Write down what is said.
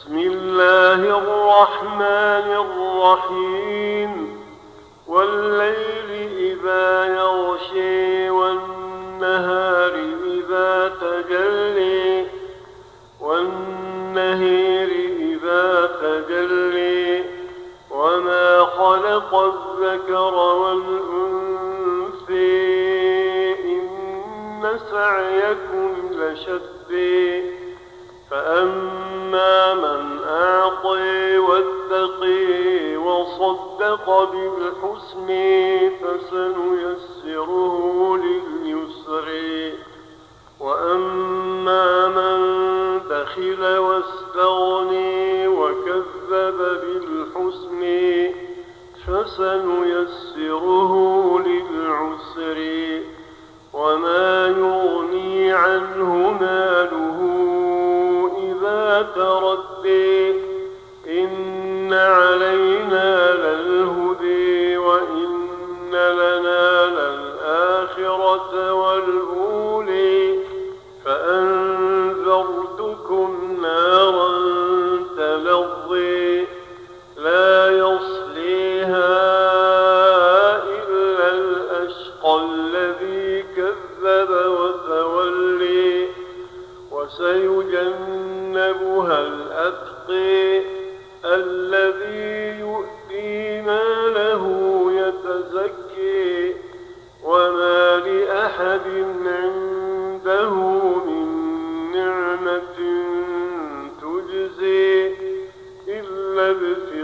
بسم الله الرحمن الرحيم والليل إذا يغشي والنهار إذا تجلي والنهر إذا تجلي وما خلق الذكر والأنثى إن سعيكم لشتى فأما من أعطي واتقي وصدق بالحسن فسنيسره لليسر وأما من بخل واستغني وكذب بالحسن فسنيسره للعسر وما يغني عنه ماله إذا تردي إن علينا للهدي وإن لنا للآخرة والأولي فأنذرتكم نارا تلظي لا يصليها إلا الأشقى الذي كذب وتولي وسيجنبها الأتقي الذي يؤتي ماله يتزكي وما لأحد عنده من نعمة تجزي إلا